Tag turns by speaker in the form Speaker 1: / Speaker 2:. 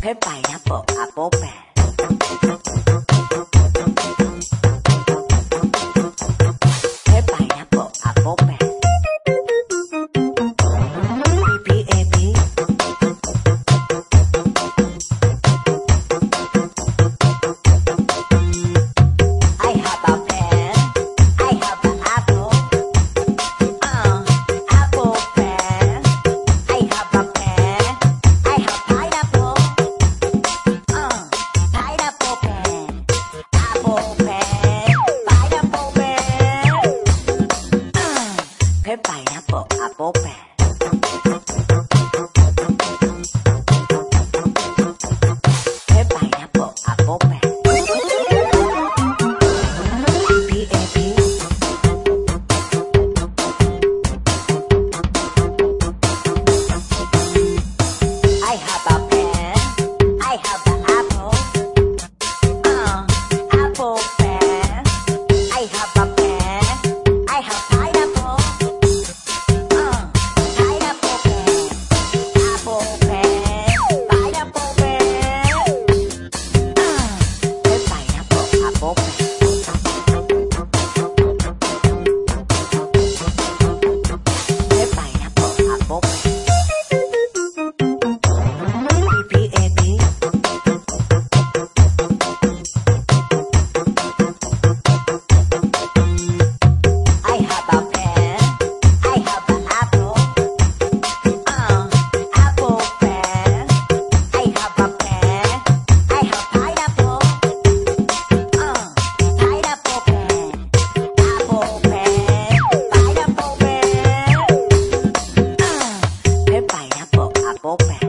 Speaker 1: pear, pineapple, apple, pear. Pear, pineapple, apple, pear. P-A-P. I have a pear. I have an apple. Apple, pear. I have a pear. I have pineapple. Pineapple, pear. Apple, pear. Pineapple, pear. Pear, pineapple, apple, pear. Pear, pineapple, apple, pear. P-A-P. I have a pear. I have an apple. Apple, pear. I have a pear. I have pineapple. Pineapple, pear. Apple, pear. Pineapple, pear. Pear, pineapple, apple, pear. Pear, pineapple, apple, pear. P-A-P. I have a pear. I have an apple. Apple, pear. I have a pear. I have pineapple. Pineapple, pear. Apple, pear. Pineapple, pear. Pear, pineapple, apple, pear.